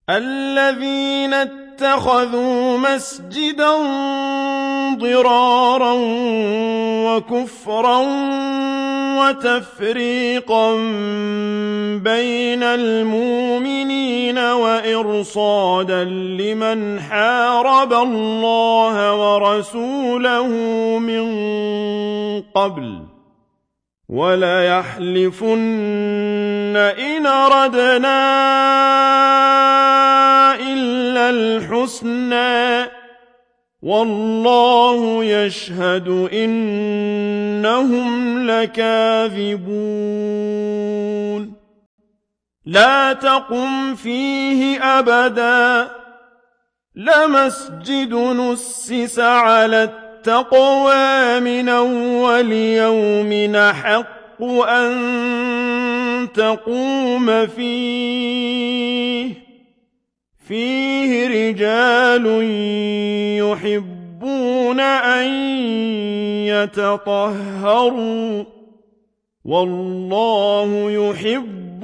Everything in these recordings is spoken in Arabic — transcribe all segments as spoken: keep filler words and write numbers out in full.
الذين اتخذوا مسجدا ضرارا وكفرا وتفريقا بين المؤمنين وإرصادا لمن حارب الله ورسوله من قبل وليحلفن إن أردنا إلا الحسنى والله يشهد إنهم لكاذبون لا تقم فيه أبدا لمسجد نسس على التقوى من أول يوم أحق أن تقوم فيه فيه رجال يحبون أن يتطهروا والله يحب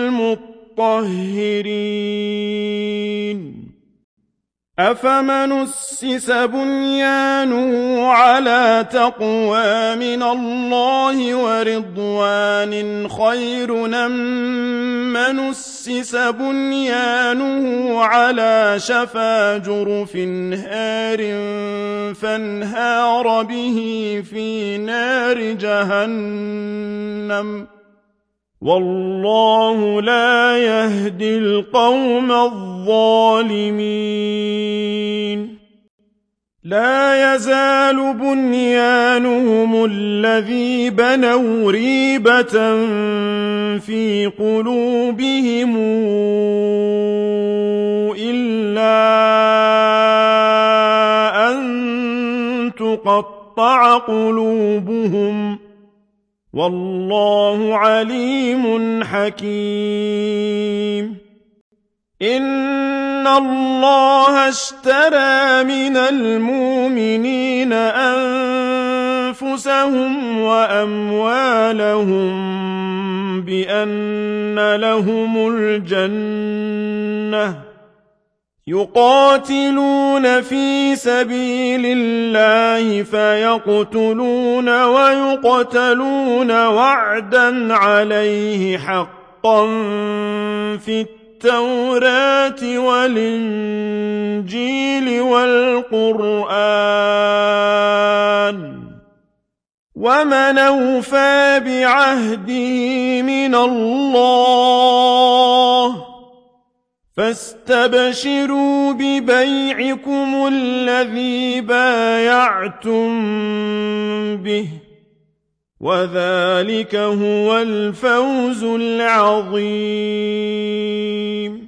المطهرين أفمن أسس بنيانه على تقوى من الله ورضوان خير أم من أسس بنيانه على شفا جرف هار فانهار به في نار جهنم والله لا يهدي القوم الظالمين لا يزال بنيانهم الذي بنوا ريبة في قلوبهم إلا أن تقطع قلوبهم والله عليم حكيم إن الله اشترى من المؤمنين أنفسهم وأموالهم بأن لهم الجنة يقاتلون في سبيل الله فيقتلون ويقتلون وعدا عليه حقا في التوراة والإنجيل والقرآن ومن أوفى بعهده من الله فاستبشروا ببيعكم الذي بايعتم به وذلك هو الفوز العظيم